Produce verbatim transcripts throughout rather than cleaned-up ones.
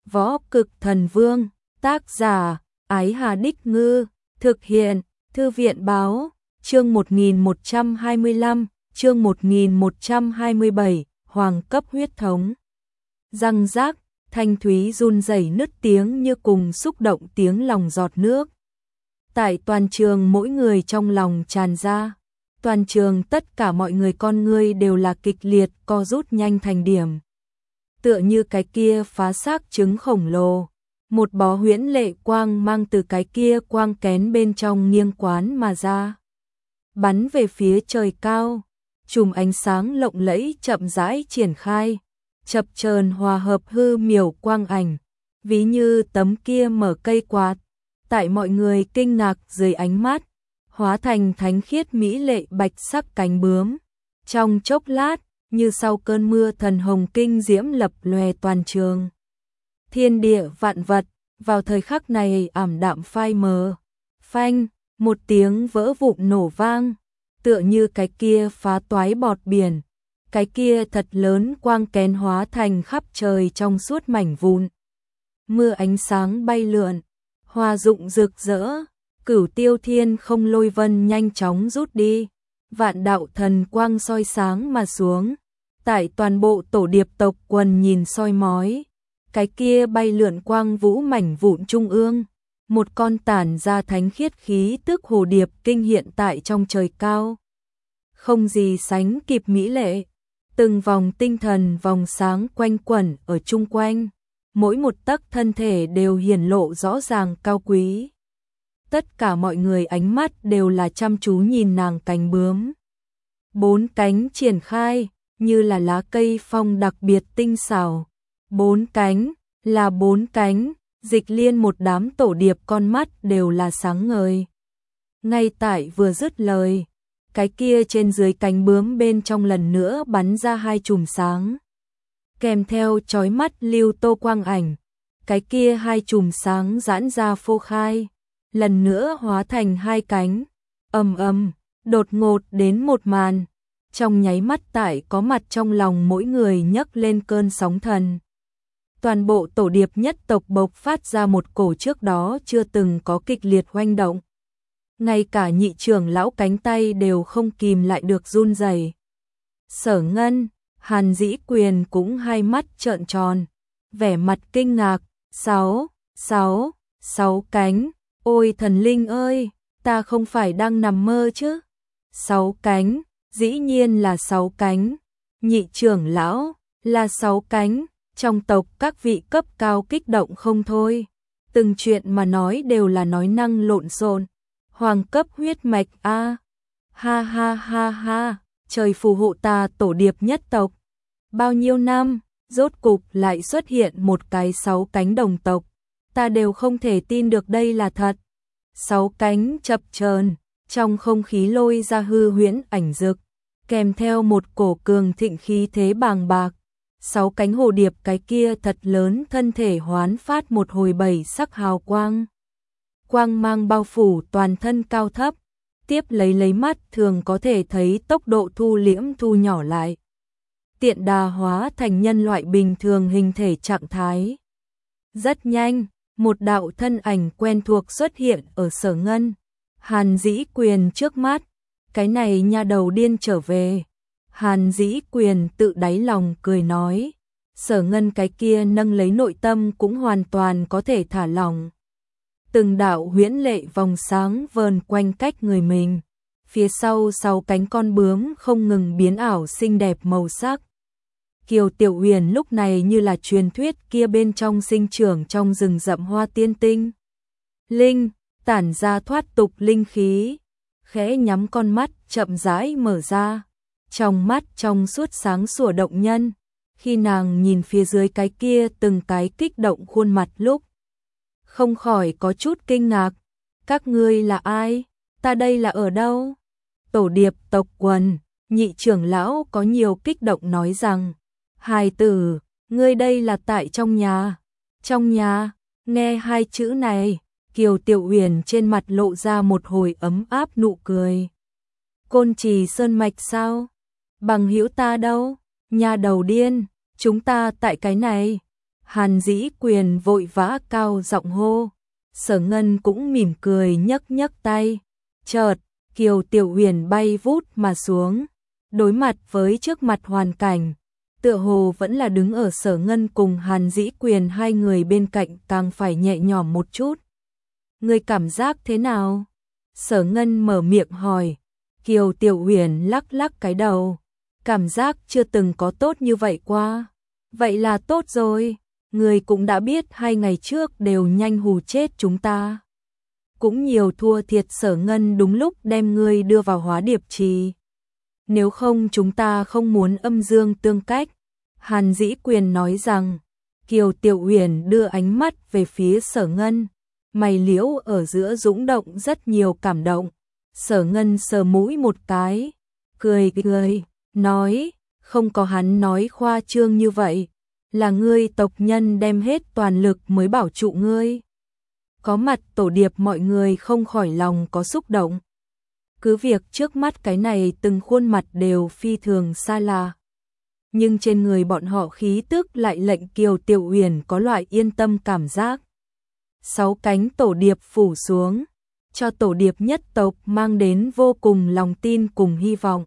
Võ Cực Thần Vương, tác giả, Ái Hà Đích Ngư, thực hiện, Thư viện Báo, chương một nghìn một trăm hai mươi lăm, chương một nghìn một trăm hai mươi bảy, Hoàng cấp huyết thống. Răng rác, thanh thúy run rẩy nứt tiếng như cùng xúc động tiếng lòng giọt nước. Tại toàn trường mỗi người trong lòng tràn ra, toàn trường tất cả mọi người con ngươi đều là kịch liệt co rút nhanh thành điểm. Tựa như cái kia phá xác trứng khổng lồ, một bó huyễn lệ quang mang từ cái kia quang kén bên trong nghiêng quán mà ra, bắn về phía trời cao, chùm ánh sáng lộng lẫy chậm rãi triển khai, chập chờn hòa hợp hư miểu quang ảnh, ví như tấm kia mở cây quạt, tại mọi người kinh ngạc dưới ánh mắt, hóa thành thánh khiết mỹ lệ bạch sắc cánh bướm. Trong chốc lát, như sau cơn mưa thần hồng kinh diễm lập lòe toàn trường. Thiên địa vạn vật, vào thời khắc này ảm đạm phai mờ. Phanh, một tiếng vỡ vụn nổ vang, tựa như cái kia phá toái bọt biển, cái kia thật lớn quang kén hóa thành khắp trời trong suốt mảnh vụn. Mưa ánh sáng bay lượn, hoa rụng rực rỡ, cửu tiêu thiên không lôi vân nhanh chóng rút đi, vạn đạo thần quang soi sáng mà xuống. Tại toàn bộ tổ điệp tộc quần nhìn soi mói, cái kia bay lượn quang vũ mảnh vụn trung ương, một con tản ra thánh khiết khí tức hồ điệp kinh hiện tại trong trời cao. Không gì sánh kịp mỹ lệ, từng vòng tinh thần vòng sáng quanh quẩn ở chung quanh, mỗi một tấc thân thể đều hiển lộ rõ ràng cao quý. Tất cả mọi người ánh mắt đều là chăm chú nhìn nàng cánh bướm. Bốn cánh triển khai, như là lá cây phong đặc biệt tinh xảo. Bốn cánh, là bốn cánh, Dịch Liên một đám tổ điệp con mắt đều là sáng ngời. Ngay tại vừa dứt lời, cái kia trên dưới cánh bướm bên trong lần nữa bắn ra hai chùm sáng. Kèm theo chói mắt lưu tô quang ảnh, cái kia hai chùm sáng giãn ra phô khai, lần nữa hóa thành hai cánh. Ầm ầm, đột ngột đến một màn, trong nháy mắt tại có mặt trong lòng mỗi người nhấc lên cơn sóng thần. Toàn bộ tổ điệp nhất tộc bộc phát ra một cổ trước đó chưa từng có kịch liệt hoành động. Ngay cả nhị trưởng lão cánh tay đều không kìm lại được run rẩy. Sở Ngân, Hàn Dĩ Quyền cũng hai mắt trợn tròn, vẻ mặt kinh ngạc. Sáu, sáu, sáu cánh, ôi thần linh ơi, ta không phải đang nằm mơ chứ? Sáu cánh, dĩ nhiên là sáu cánh. Nhị trưởng lão, là sáu cánh. Trong tộc các vị cấp cao kích động không thôi. Từng chuyện mà nói đều là nói năng lộn xộn. Hoàng cấp huyết mạch a. Ha ha ha ha, trời phù hộ ta tổ điệp nhất tộc. Bao nhiêu năm, rốt cục lại xuất hiện một cái sáu cánh đồng tộc. Ta đều không thể tin được đây là thật. Sáu cánh chập chờn, trong không khí lôi ra hư huyễn ảnh dực, kèm theo một cổ cường thịnh khí thế bàng bạc. Sáu cánh hồ điệp cái kia thật lớn thân thể hoán phát một hồi bảy sắc hào quang. Quang mang bao phủ toàn thân cao thấp, tiếp lấy lấy mắt thường có thể thấy tốc độ thu liễm thu nhỏ lại. Tiện đà hóa thành nhân loại bình thường hình thể trạng thái. Rất nhanh, một đạo thân ảnh quen thuộc xuất hiện ở Sở Ngân, Hàn Dĩ Quyền trước mắt. Cái này nha đầu điên trở về. Hàn Dĩ Quyền tự đáy lòng cười nói. Sở Ngân cái kia nâng lấy nội tâm cũng hoàn toàn có thể thả lỏng. Từng đạo huyễn lệ vòng sáng vờn quanh cách người mình. Phía sau sáu cánh con bướm không ngừng biến ảo xinh đẹp màu sắc. Kiều Tiểu Huyền lúc này như là truyền thuyết kia bên trong sinh trưởng trong rừng rậm hoa tiên tinh. Linh, tản ra thoát tục linh khí. Khẽ nhắm con mắt chậm rãi mở ra. Trong mắt trong suốt sáng sủa động nhân, khi nàng nhìn phía dưới cái kia từng cái kích động khuôn mặt lúc, không khỏi có chút kinh ngạc. Các ngươi là ai? Ta đây là ở đâu? Tổ điệp tộc quần, nhị trưởng lão có nhiều kích động nói rằng, hài tử, ngươi đây là tại trong nhà. Trong nhà, nghe hai chữ này, Kiều Tiểu Huyền trên mặt lộ ra một hồi ấm áp nụ cười. Côn Trì Sơn Mạch sao? Bằng hữu ta đâu? Nhà đầu điên, chúng ta tại cái này. Hàn Dĩ Quyền vội vã cao giọng hô. Sở Ngân cũng mỉm cười nhấc nhấc tay. Chợt, Kiều Tiểu Huyền bay vút mà xuống, đối mặt với trước mặt hoàn cảnh, tựa hồ vẫn là đứng ở Sở Ngân cùng Hàn Dĩ Quyền hai người bên cạnh càng phải nhẹ nhõm một chút. Người cảm giác thế nào? Sở Ngân mở miệng hỏi. Kiều Tiểu Huyền lắc lắc cái đầu. Cảm giác chưa từng có tốt như vậy qua. Vậy là tốt rồi. Người cũng đã biết hai ngày trước đều nhanh hù chết chúng ta. Cũng nhiều thua thiệt Sở Ngân đúng lúc đem ngươi đưa vào Hóa Điệp Trì. Nếu không chúng ta không muốn âm dương tương cách. Hàn Dĩ Quyền nói rằng. Kiều Tiểu Huyền đưa ánh mắt về phía Sở Ngân. Mày liễu ở giữa dũng động rất nhiều cảm động. Sở Ngân sờ mũi một cái, cười cười, nói, không có hắn nói khoa trương như vậy, là ngươi tộc nhân đem hết toàn lực mới bảo trụ ngươi. Có mặt tổ điệp mọi người không khỏi lòng có xúc động. Cứ việc trước mắt cái này từng khuôn mặt đều phi thường xa lạ. Nhưng trên người bọn họ khí tức lại lệnh Kiều Tiểu Huyền có loại yên tâm cảm giác. Sáu cánh tổ điệp phủ xuống, cho tổ điệp nhất tộc mang đến vô cùng lòng tin cùng hy vọng.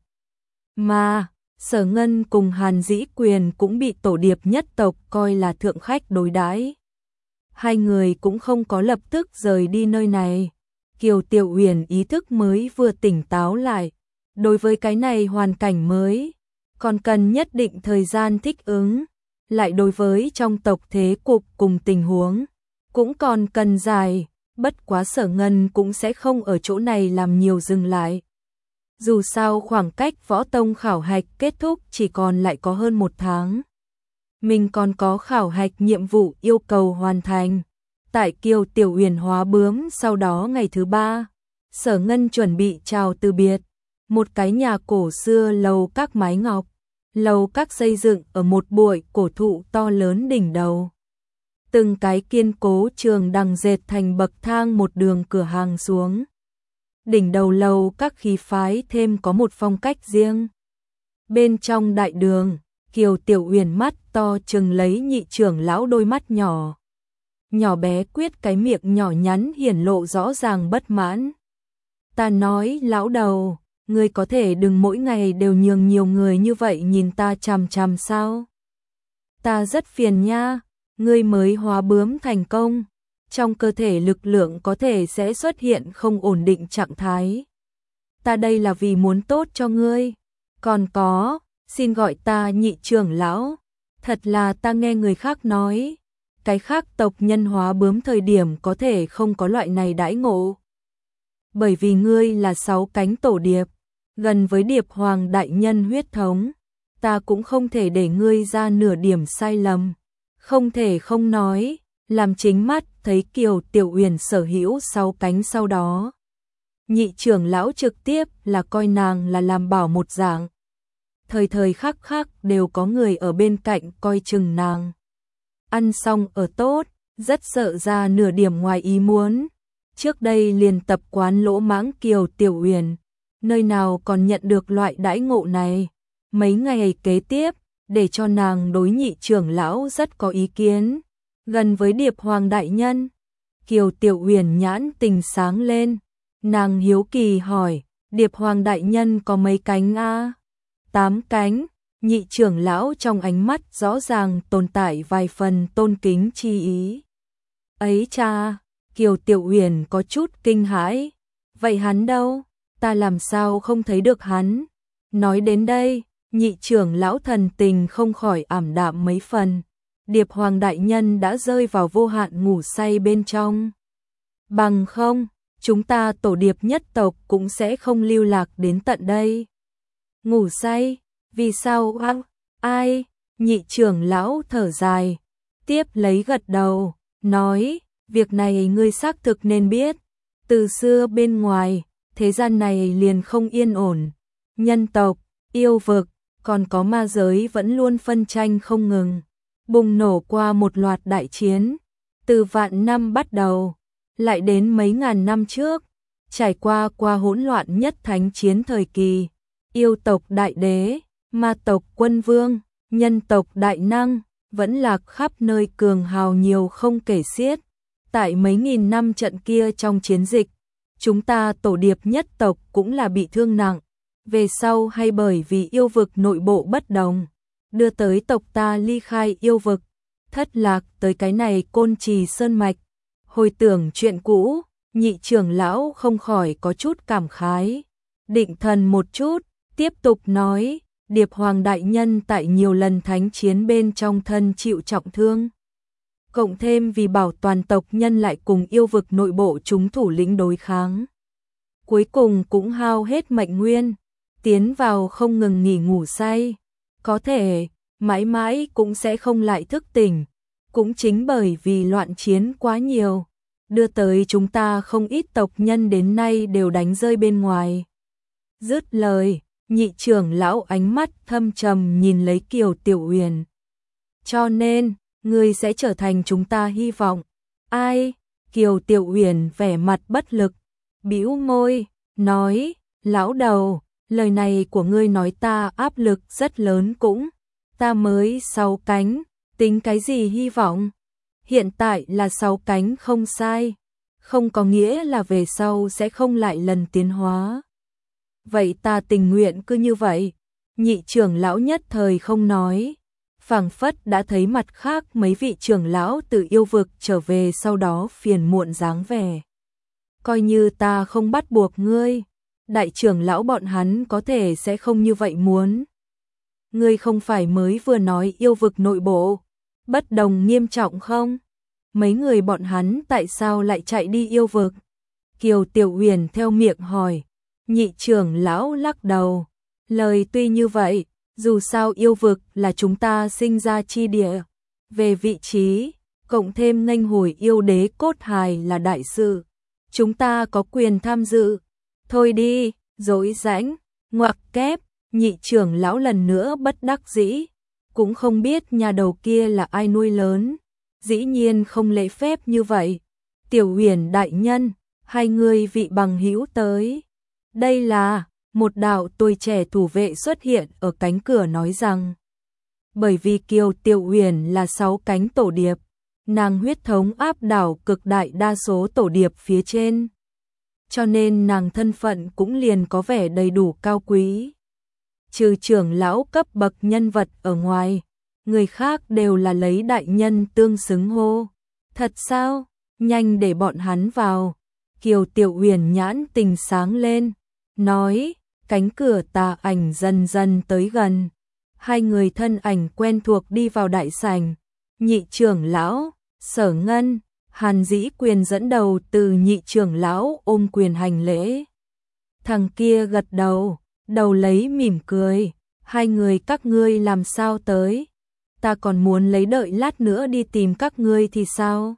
Mà, Sở Ngân cùng Hàn Dĩ Quyền cũng bị tổ điệp nhất tộc coi là thượng khách đối đãi. Hai người cũng không có lập tức rời đi nơi này. Kiều Tiểu Huyền ý thức mới vừa tỉnh táo lại. Đối với cái này hoàn cảnh mới, còn cần nhất định thời gian thích ứng. Lại đối với trong tộc thế cục cùng tình huống, cũng còn cần dài. Bất quá Sở Ngân cũng sẽ không ở chỗ này làm nhiều dừng lại. Dù sao khoảng cách võ tông khảo hạch kết thúc chỉ còn lại có hơn một tháng. Mình còn có khảo hạch nhiệm vụ yêu cầu hoàn thành. Tại Kiều Tiểu Huyền hóa bướm sau đó ngày thứ ba, Sở Ngân chuẩn bị chào từ biệt. Một cái nhà cổ xưa lầu các mái ngọc, lầu các xây dựng ở một bụi cổ thụ to lớn đỉnh đầu. Từng cái kiên cố trường đằng dệt thành bậc thang một đường cửa hàng xuống. Đỉnh đầu lầu các khí phái thêm có một phong cách riêng. Bên trong đại đường, Kiều Tiểu Huyền mắt to trừng lấy nhị trưởng lão đôi mắt nhỏ. Nhỏ bé quyết cái miệng nhỏ nhắn hiển lộ rõ ràng bất mãn. Ta nói lão đầu, ngươi có thể đừng mỗi ngày đều nhường nhiều người như vậy nhìn ta chằm chằm sao? Ta rất phiền nha. Ngươi mới hóa bướm thành công, trong cơ thể lực lượng có thể sẽ xuất hiện không ổn định trạng thái. Ta đây là vì muốn tốt cho ngươi. Còn có, xin gọi ta nhị trưởng lão. Thật là ta nghe người khác nói, cái khác tộc nhân hóa bướm thời điểm có thể không có loại này đãi ngộ. Bởi vì ngươi là sáu cánh tổ điệp, gần với điệp hoàng đại nhân huyết thống, ta cũng không thể để ngươi ra nửa điểm sai lầm. Không thể không nói, làm chính mắt thấy Kiều Tiểu Huyền sở hữu sáu cánh sau đó. Nhị trưởng lão trực tiếp là coi nàng là làm bảo một dạng. Thời thời khắc khắc đều có người ở bên cạnh coi chừng nàng. Ăn xong ở tốt, rất sợ ra nửa điểm ngoài ý muốn. Trước đây liền tập quán lỗ mãng Kiều Tiểu Huyền, nơi nào còn nhận được loại đãi ngộ này. Mấy ngày kế tiếp, để cho nàng đối nhị trưởng lão rất có ý kiến. Gần với điệp hoàng đại nhân, Kiều Tiểu Huyền nhãn tình sáng lên. Nàng hiếu kỳ hỏi, điệp hoàng đại nhân có mấy cánh a? Tám cánh. Nhị trưởng lão trong ánh mắt rõ ràng tồn tại vài phần tôn kính chi ý. Ấy cha, Kiều Tiểu Huyền có chút kinh hãi. Vậy hắn đâu? Ta làm sao không thấy được hắn? Nói đến đây, nhị trưởng lão thần tình không khỏi ảm đạm mấy phần. Điệp hoàng đại nhân đã rơi vào vô hạn ngủ say bên trong. Bằng không, chúng ta tổ điệp nhất tộc cũng sẽ không lưu lạc đến tận đây. Ngủ say? Vì sao a? Ai? Nhị trưởng lão thở dài, tiếp lấy gật đầu, nói, việc này ngươi xác thực nên biết. Từ xưa bên ngoài, thế gian này liền không yên ổn. Nhân tộc, yêu vực, còn có ma giới vẫn luôn phân tranh không ngừng. Bùng nổ qua một loạt đại chiến. Từ vạn năm bắt đầu, lại đến mấy ngàn năm trước, trải qua qua hỗn loạn nhất thánh chiến thời kỳ. Yêu tộc đại đế, ma tộc quân vương, nhân tộc đại năng, vẫn lạc khắp nơi cường hào nhiều không kể xiết. Tại mấy nghìn năm trận kia trong chiến dịch, chúng ta tổ điệp nhất tộc cũng là bị thương nặng, về sau hay bởi vì yêu vực nội bộ bất đồng, đưa tới tộc ta ly khai yêu vực, thất lạc tới cái này Côn Trì Sơn Mạch. Hồi tưởng chuyện cũ, Nhị trưởng lão không khỏi có chút cảm khái, định thần một chút, tiếp tục nói, Điệp Hoàng đại nhân tại nhiều lần thánh chiến bên trong thân chịu trọng thương. Cộng thêm vì bảo toàn tộc nhân lại cùng yêu vực nội bộ chúng thủ lĩnh đối kháng. Cuối cùng cũng hao hết mệnh nguyên, tiến vào không ngừng nghỉ ngủ say. Có thể, mãi mãi cũng sẽ không lại thức tỉnh. Cũng chính bởi vì loạn chiến quá nhiều, đưa tới chúng ta không ít tộc nhân đến nay đều đánh rơi bên ngoài. Dứt lời, Nhị trưởng lão ánh mắt thâm trầm nhìn lấy Kiều Tiểu Uyển. Cho nên, ngươi sẽ trở thành chúng ta hy vọng. Ai? Kiều Tiểu Uyển vẻ mặt bất lực, bĩu môi, nói, lão đầu, lời này của ngươi nói ta áp lực rất lớn cũng, ta mới sáu cánh, tính cái gì hy vọng? Hiện tại là sáu cánh không sai, không có nghĩa là về sau sẽ không lại lần tiến hóa. Vậy ta tình nguyện cứ như vậy. Nhị trưởng lão nhất thời không nói, phảng phất đã thấy mặt khác mấy vị trưởng lão từ yêu vực trở về sau đó phiền muộn dáng vẻ. Coi như ta không bắt buộc ngươi, đại trưởng lão bọn hắn có thể sẽ không như vậy muốn. Ngươi không phải mới vừa nói yêu vực nội bộ, bất đồng nghiêm trọng không? Mấy người bọn hắn tại sao lại chạy đi yêu vực? Kiều Tiểu Uyển theo miệng hỏi. Nhị trưởng lão lắc đầu, lời tuy như vậy, dù sao yêu vực là chúng ta sinh ra chi địa, về vị trí, cộng thêm nghênh hồi yêu đế cốt hài là đại sự, chúng ta có quyền tham dự. Thôi đi, dối rãnh, ngoặc kép, nhị trưởng lão lần nữa bất đắc dĩ, cũng không biết nhà đầu kia là ai nuôi lớn, dĩ nhiên không lễ phép như vậy. Tiểu Uyển đại nhân, hai người vị bằng hữu tới. Đây là, một đạo tuổi trẻ thủ vệ xuất hiện ở cánh cửa nói rằng, bởi vì Kiều Tiểu Uyển là sáu cánh tổ điệp, nàng huyết thống áp đảo cực đại đa số tổ điệp phía trên, cho nên nàng thân phận cũng liền có vẻ đầy đủ cao quý. Trừ trưởng lão cấp bậc nhân vật ở ngoài, người khác đều là lấy đại nhân tương xứng hô. Thật sao? Nhanh để bọn hắn vào. Kiều Tiểu Uyển nhãn tình sáng lên, nói, cánh cửa tà ảnh dần dần tới gần. Hai người thân ảnh quen thuộc đi vào đại sảnh. Nhị trưởng lão, Sở Ngân, Hàn Dĩ Quyền dẫn đầu từ nhị trưởng lão ôm quyền hành lễ. Thằng kia gật đầu, đầu lấy mỉm cười. Hai người các ngươi làm sao tới? Ta còn muốn lấy đợi lát nữa đi tìm các ngươi thì sao?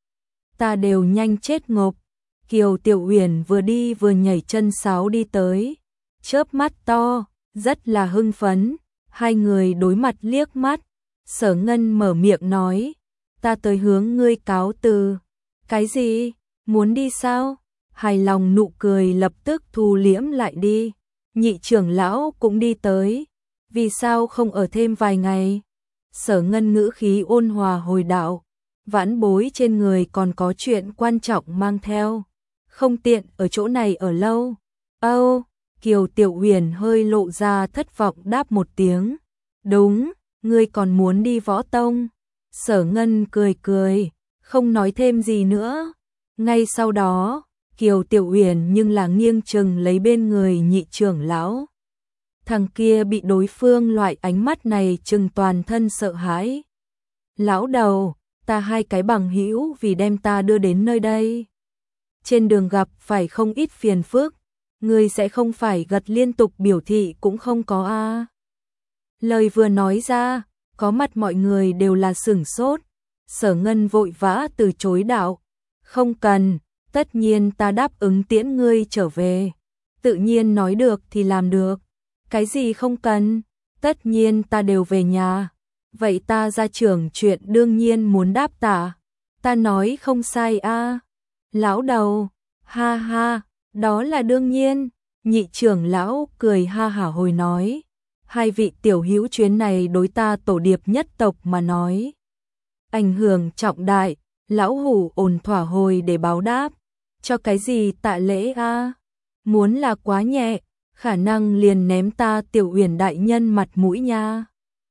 Ta đều nhanh chết ngộp. Kiều Tiểu Uyển vừa đi vừa nhảy chân sáo đi tới, chớp mắt to, rất là hưng phấn. Hai người đối mặt liếc mắt, Sở Ngân mở miệng nói, ta tới hướng ngươi cáo từ. Cái gì? Muốn đi sao? Hài lòng nụ cười lập tức thu liễm lại đi. Nhị trưởng lão cũng đi tới, vì sao không ở thêm vài ngày? Sở Ngân ngữ khí ôn hòa hồi đạo, vãn bối trên người còn có chuyện quan trọng mang theo, không tiện ở chỗ này ở lâu. Âu, Kiều Tiểu Uyển hơi lộ ra thất vọng đáp một tiếng. Đúng, ngươi còn muốn đi võ tông. Sở Ngân cười cười, không nói thêm gì nữa. Ngay sau đó, Kiều Tiểu Uyển nhưng là nghiêng chừng lấy bên người nhị trưởng lão. Thằng kia bị đối phương loại ánh mắt này chừng toàn thân sợ hãi. Lão đầu, ta hai cái bằng hữu vì đem ta đưa đến nơi đây. Trên đường gặp phải không ít phiền phức, ngươi sẽ không phải gật liên tục biểu thị cũng không có a. À. Lời vừa nói ra, có mặt mọi người đều là sửng sốt. Sở Ngân vội vã từ chối đạo, không cần, tất nhiên ta đáp ứng tiễn ngươi trở về. Tự nhiên nói được thì làm được. Cái gì không cần, tất nhiên ta đều về nhà. Vậy ta ra trưởng chuyện đương nhiên muốn đáp tạ. Ta nói không sai a. À. Lão đầu, ha ha, đó là đương nhiên. Nhị trưởng lão cười ha hả hồi nói, hai vị tiểu hữu chuyến này đối ta Tổ Điệp nhất tộc mà nói ảnh hưởng trọng đại, lão hủ ổn thỏa hồi để báo đáp, cho cái gì tạ lễ a? Muốn là quá nhẹ, khả năng liền ném ta Tiểu Uyển đại nhân mặt mũi nha.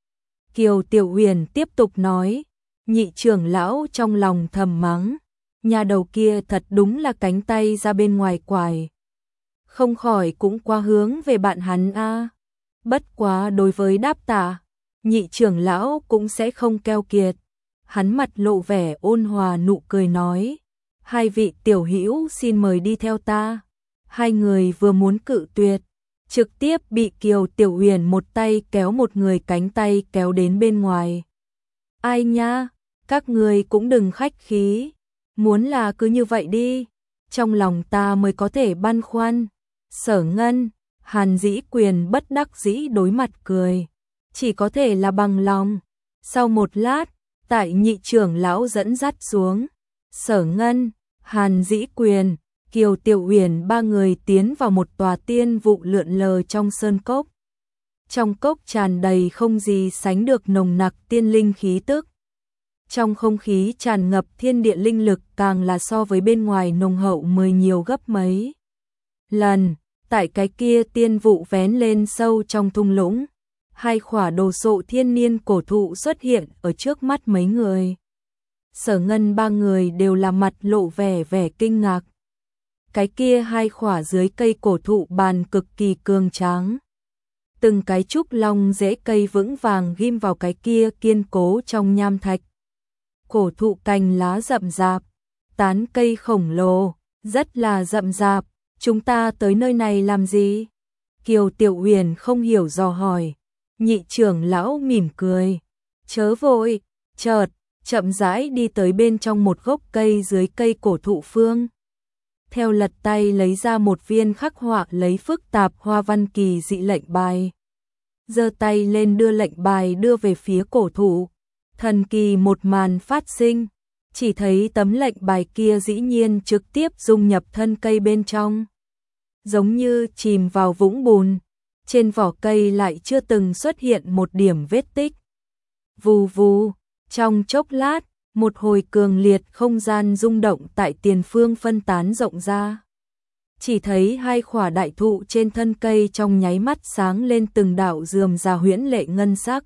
Kiều Tiểu Uyển tiếp tục nói, nhị trưởng lão trong lòng thầm mắng, nhà đầu kia thật đúng là cánh tay ra bên ngoài quải. Không khỏi cũng qua hướng về bạn hắn a. Bất quá đối với đáp tạ, nhị trưởng lão cũng sẽ không keo kiệt. Hắn mặt lộ vẻ ôn hòa nụ cười nói, hai vị tiểu hữu xin mời đi theo ta. Hai người vừa muốn cự tuyệt, trực tiếp bị Kiều Tiểu Uyển một tay kéo một người cánh tay kéo đến bên ngoài. Ai nha, các người cũng đừng khách khí, muốn là cứ như vậy đi, trong lòng ta mới có thể băn khoăn. Sở Ngân, Hàn Dĩ Quyền bất đắc dĩ đối mặt cười, chỉ có thể là bằng lòng. Sau một lát, tại nhị trưởng lão dẫn dắt xuống, Sở Ngân, Hàn Dĩ Quyền, Kiều Tiểu Uyển ba người tiến vào một tòa tiên vụ lượn lờ trong sơn cốc. Trong cốc tràn đầy không gì sánh được nồng nặc tiên linh khí tức. Trong không khí tràn ngập thiên địa linh lực càng là so với bên ngoài nồng hậu mười nhiều gấp mấy lần. Tại cái kia tiên vụ vén lên sâu trong thung lũng, hai khỏa đồ sộ thiên niên cổ thụ xuất hiện ở trước mắt mấy người. Sở Ngân ba người đều là mặt lộ vẻ vẻ kinh ngạc. Cái kia hai khỏa dưới cây cổ thụ bàn cực kỳ cường tráng. Từng cái trúc long rễ cây vững vàng ghim vào cái kia kiên cố trong nham thạch. Cổ thụ cành lá rậm rạp, tán cây khổng lồ, rất là rậm rạp. Chúng ta tới nơi này làm gì? Kiều Tiểu Uyển không hiểu dò hỏi. Nhị trưởng lão mỉm cười. Chớ vội, chợt, chậm rãi đi tới bên trong một gốc cây dưới cây cổ thụ phương. Theo lật tay lấy ra một viên khắc họa lấy phức tạp hoa văn kỳ dị lệnh bài. Giơ tay lên đưa lệnh bài đưa về phía cổ thụ. Thần kỳ một màn phát sinh. Chỉ thấy tấm lệnh bài kia dĩ nhiên trực tiếp dung nhập thân cây bên trong. Giống như chìm vào vũng bùn, trên vỏ cây lại chưa từng xuất hiện một điểm vết tích. Vù vù, trong chốc lát, một hồi cường liệt không gian rung động tại tiền phương phân tán rộng ra. Chỉ thấy hai khỏa đại thụ trên thân cây trong nháy mắt sáng lên từng đạo rườm rà huyễn lệ ngân sắc.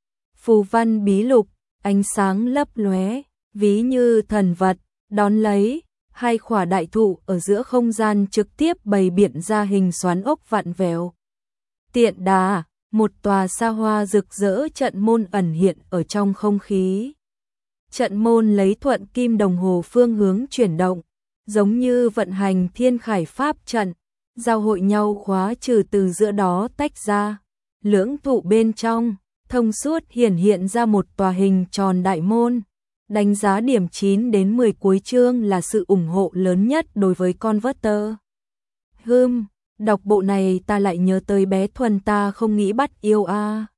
Phù văn bí lục, ánh sáng lấp lóe, ví như thần vật, đón lấy. Hai khỏa đại thụ ở giữa không gian trực tiếp bày biện ra hình xoắn ốc vặn vẹo. Tiện đà, một tòa xa hoa rực rỡ trận môn ẩn hiện ở trong không khí. Trận môn lấy thuận kim đồng hồ phương hướng chuyển động, giống như vận hành thiên khải pháp trận, giao hội nhau khóa trừ từ giữa đó tách ra. Lưỡng thụ bên trong, thông suốt hiển hiện ra một tòa hình tròn đại môn. Đánh giá điểm chín đến mười cuối chương là sự ủng hộ lớn nhất đối với Converter. Hừm, đọc bộ này ta lại nhớ tới bé Thuần ta không nghĩ bắt yêu a. À.